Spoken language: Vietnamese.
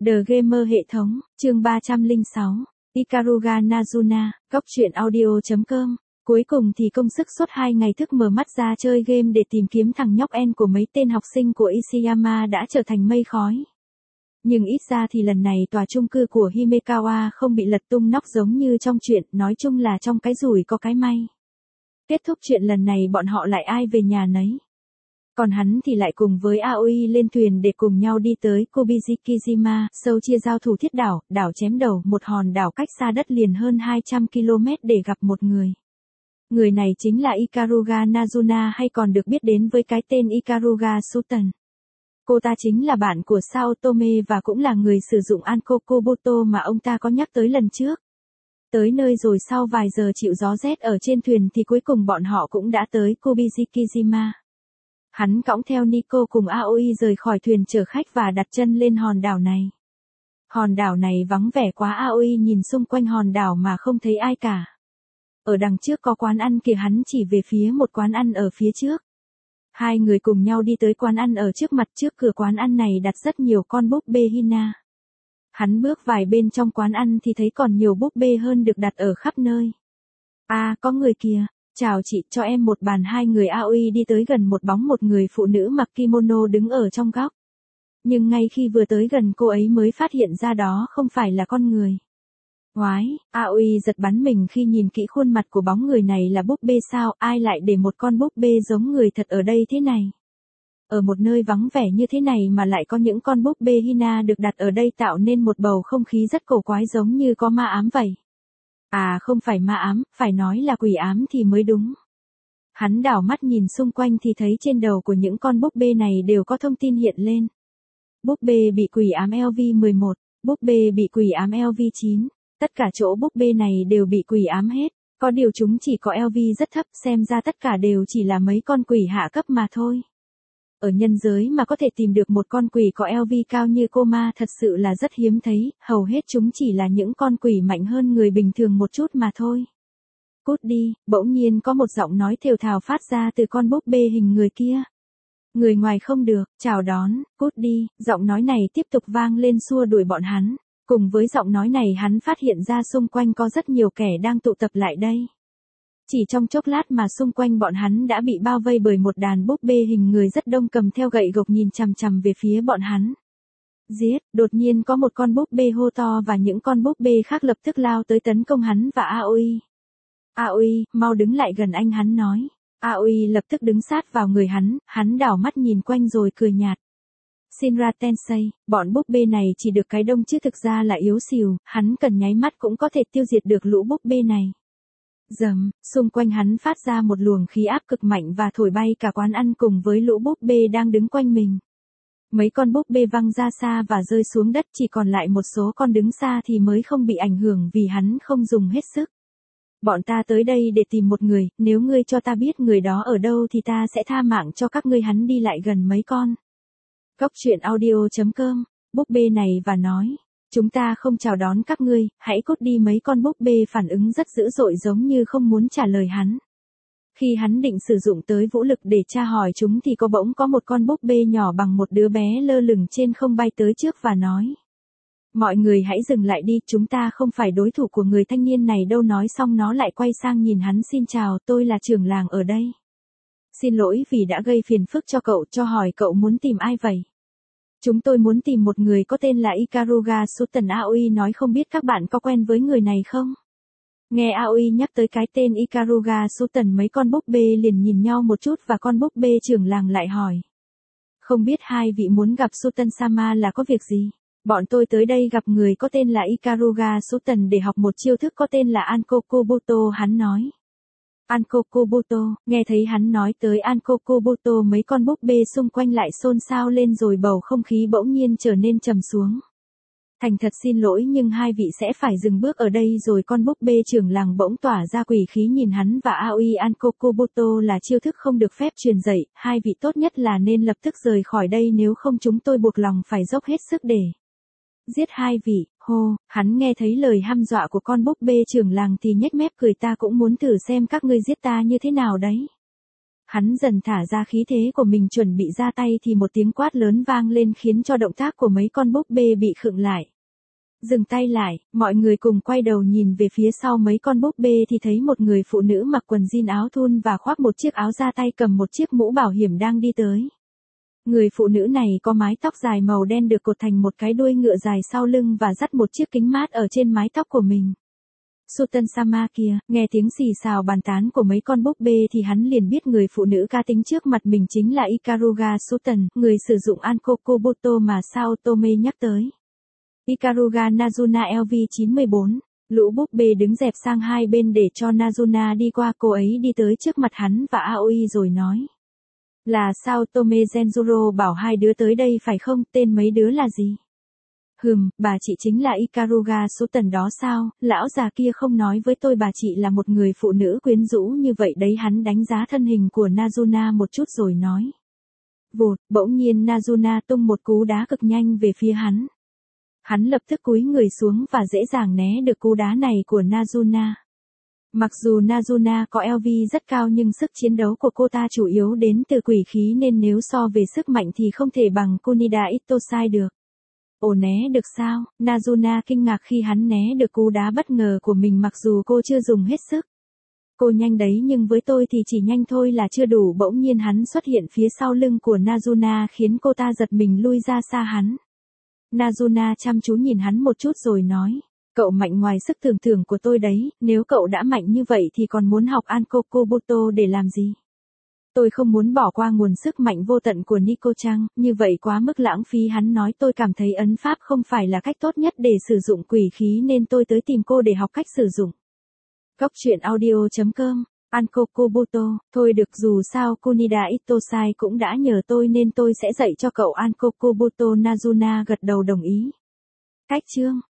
The Gamer hệ thống, chương 306, Ikaruga Nazuna, góc truyện audio.com. Cuối cùng thì công sức suốt 2 ngày thức mở mắt ra chơi game để tìm kiếm thằng nhóc En của mấy tên học sinh của Ishiyama đã trở thành mây khói. Nhưng ít ra thì lần này tòa chung cư của Himekawa không bị lật tung nóc giống như trong chuyện, nói chung là trong cái rủi có cái may. Kết thúc chuyện lần này bọn họ lại ai về nhà nấy. Còn hắn thì lại cùng với Aoi lên thuyền để cùng nhau đi tới Kubizikijima, sâu chia giao thủ thiết đảo, đảo chém đầu, một hòn đảo cách xa đất liền hơn 200 km để gặp một người. Người này chính là Ikaruga Nazuna hay còn được biết đến với cái tên Ikaruga Sultan. Cô ta chính là bạn của Sao Tome và cũng là người sử dụng Ankokubuto mà ông ta có nhắc tới lần trước. Tới nơi rồi sau vài giờ chịu gió rét ở trên thuyền thì cuối cùng bọn họ cũng đã tới Kubizikijima. Hắn cõng theo Nico cùng Aoi rời khỏi thuyền chở khách và đặt chân lên hòn đảo này. Hòn đảo này vắng vẻ quá, Aoi nhìn xung quanh hòn đảo mà không thấy ai cả. Ở đằng trước có quán ăn kìa, hắn chỉ về phía một quán ăn ở phía trước. Hai người cùng nhau đi tới quán ăn ở trước mặt, trước cửa quán ăn này đặt rất nhiều con búp bê Hina. Hắn bước vài bên trong quán ăn thì thấy còn nhiều búp bê hơn được đặt ở khắp nơi. À, có người kìa. Chào chị, cho em một bàn. Hai người Aoi đi tới gần một bóng một người phụ nữ mặc kimono đứng ở trong góc. Nhưng ngay khi vừa tới gần cô ấy mới phát hiện ra đó không phải là con người. Ngoái, Aoi giật bắn mình khi nhìn kỹ khuôn mặt của bóng người này là búp bê sao, ai lại để một con búp bê giống người thật ở đây thế này. Ở một nơi vắng vẻ như thế này mà lại có những con búp bê Hina được đặt ở đây tạo nên một bầu không khí rất cổ quái giống như có ma ám vậy. À, không phải ma ám, phải nói là quỷ ám thì mới đúng. Hắn đảo mắt nhìn xung quanh thì thấy trên đầu của những con búp bê này đều có thông tin hiện lên. Búp bê bị quỷ ám LV11, búp bê bị quỷ ám LV9, tất cả chỗ búp bê này đều bị quỷ ám hết, có điều chúng chỉ có LV rất thấp, xem ra tất cả đều chỉ là mấy con quỷ hạ cấp mà thôi. Ở nhân giới mà có thể tìm được một con quỷ có LV cao như cô ma thật sự là rất hiếm thấy, hầu hết chúng chỉ là những con quỷ mạnh hơn người bình thường một chút mà thôi. Cút đi, bỗng nhiên có một giọng nói thều thào phát ra từ con búp bê hình người kia. Người ngoài không được, chào đón, cút đi, giọng nói này tiếp tục vang lên xua đuổi bọn hắn. Cùng với giọng nói này hắn phát hiện ra xung quanh có rất nhiều kẻ đang tụ tập lại đây. Chỉ trong chốc lát mà xung quanh bọn hắn đã bị bao vây bởi một đàn búp bê hình người rất đông cầm theo gậy gộc nhìn chằm chằm về phía bọn hắn. Giết, đột nhiên có một con búp bê hô to và những con búp bê khác lập tức lao tới tấn công hắn và Aoi. Aoi, mau đứng lại gần anh, hắn nói. Aoi lập tức đứng sát vào người hắn đảo mắt nhìn quanh rồi cười nhạt. Shinra Tensei, bọn búp bê này chỉ được cái đông chứ thực ra là yếu xìu, hắn cần nháy mắt cũng có thể tiêu diệt được lũ búp bê này. Dầm, xung quanh hắn phát ra một luồng khí áp cực mạnh và thổi bay cả quán ăn cùng với lũ búp bê đang đứng quanh mình. Mấy con búp bê văng ra xa và rơi xuống đất, chỉ còn lại một số con đứng xa thì mới không bị ảnh hưởng vì hắn không dùng hết sức. Bọn ta tới đây để tìm một người, nếu ngươi cho ta biết người đó ở đâu thì ta sẽ tha mạng cho các ngươi. Hắn đi lại gần mấy con. Góc truyện audio.com, búp bê này và nói. Chúng ta không chào đón các ngươi, hãy cút đi. Mấy con búp bê phản ứng rất dữ dội giống như không muốn trả lời hắn. Khi hắn định sử dụng tới vũ lực để tra hỏi chúng thì bỗng có một con búp bê nhỏ bằng một đứa bé lơ lửng trên không bay tới trước và nói. Mọi người hãy dừng lại đi, chúng ta không phải đối thủ của người thanh niên này đâu. Nói xong nó lại quay sang nhìn hắn. Xin chào, tôi là trưởng làng ở đây. Xin lỗi vì đã gây phiền phức cho cậu, cho hỏi cậu muốn tìm ai vậy? Chúng tôi muốn tìm một người có tên là Ikaruga Sultan. Aoi nói không biết các bạn có quen với người này không? Nghe Aoi nhắc tới cái tên Ikaruga Sultan mấy con búp bê liền nhìn nhau một chút và con búp bê trưởng làng lại hỏi. Không biết hai vị muốn gặp Sultan Sama là có việc gì? Bọn tôi tới đây gặp người có tên là Ikaruga Sultan để học một chiêu thức có tên là Ankokubuto, hắn nói. Ankokubuto, nghe thấy hắn nói tới Ankokubuto mấy con búp bê xung quanh lại xôn xao lên rồi bầu không khí bỗng nhiên trở nên trầm xuống. Thành thật xin lỗi nhưng hai vị sẽ phải dừng bước ở đây rồi. Con búp bê trưởng làng bỗng tỏa ra quỷ khí nhìn hắn và Aoi. Ankokubuto là chiêu thức không được phép truyền dạy, hai vị tốt nhất là nên lập tức rời khỏi đây nếu không chúng tôi buộc lòng phải dốc hết sức để giết hai vị. Hô, hắn nghe thấy lời hăm dọa của con búp bê trưởng làng thì nhếch mép cười. Ta cũng muốn thử xem các ngươi giết ta như thế nào đấy. Hắn dần thả ra khí thế của mình chuẩn bị ra tay thì một tiếng quát lớn vang lên khiến cho động tác của mấy con búp bê bị khựng lại. Dừng tay lại, mọi người cùng quay đầu nhìn về phía sau mấy con búp bê thì thấy một người phụ nữ mặc quần jean áo thun và khoác một chiếc áo da tay cầm một chiếc mũ bảo hiểm đang đi tới. Người phụ nữ này có mái tóc dài màu đen được cột thành một cái đuôi ngựa dài sau lưng và dắt một chiếc kính mát ở trên mái tóc của mình. Sultan Sama kia, nghe tiếng xì xào bàn tán của mấy con búp bê thì hắn liền biết người phụ nữ cá tính trước mặt mình chính là Ikaruga Sultan, người sử dụng Ankokubuto mà Sao Tome nhắc tới. Ikaruga Nazuna LV94, lũ búp bê đứng dẹp sang hai bên để cho Nazuna đi qua, cô ấy đi tới trước mặt hắn và Aoi rồi nói. Là Sao Tome Genjuro bảo hai đứa tới đây phải không, tên mấy đứa là gì? Bà chị chính là Ikaruga Sultan đó sao, lão già kia không nói với tôi bà chị là một người phụ nữ quyến rũ như vậy đấy. Hắn đánh giá thân hình của Nazuna một chút rồi nói. Vụt, bỗng nhiên Nazuna tung một cú đá cực nhanh về phía hắn. Hắn lập tức cúi người xuống và dễ dàng né được cú đá này của Nazuna. Mặc dù Nazuna có LV rất cao nhưng sức chiến đấu của cô ta chủ yếu đến từ quỷ khí nên nếu so về sức mạnh thì không thể bằng Kunida Itosai được. Ồ, né được sao? Nazuna kinh ngạc khi hắn né được cú đá bất ngờ của mình mặc dù cô chưa dùng hết sức. Cô nhanh đấy nhưng với tôi thì chỉ nhanh thôi là chưa đủ. Bỗng nhiên hắn xuất hiện phía sau lưng của Nazuna khiến cô ta giật mình lui ra xa hắn. Nazuna chăm chú nhìn hắn một chút rồi nói. Cậu mạnh ngoài sức tưởng tượng của tôi đấy, nếu cậu đã mạnh như vậy thì còn muốn học Ankokubuto để làm gì? Tôi không muốn bỏ qua nguồn sức mạnh vô tận của Nico-chan, như vậy quá mức lãng phí. Hắn nói tôi cảm thấy ấn pháp không phải là cách tốt nhất để sử dụng quỷ khí nên tôi tới tìm cô để học cách sử dụng. Góc truyện audio.com, Ankokubuto, thôi được dù sao Kunida Itosai cũng đã nhờ tôi nên tôi sẽ dạy cho cậu Ankokubuto. Nazuna gật đầu đồng ý. Cách chương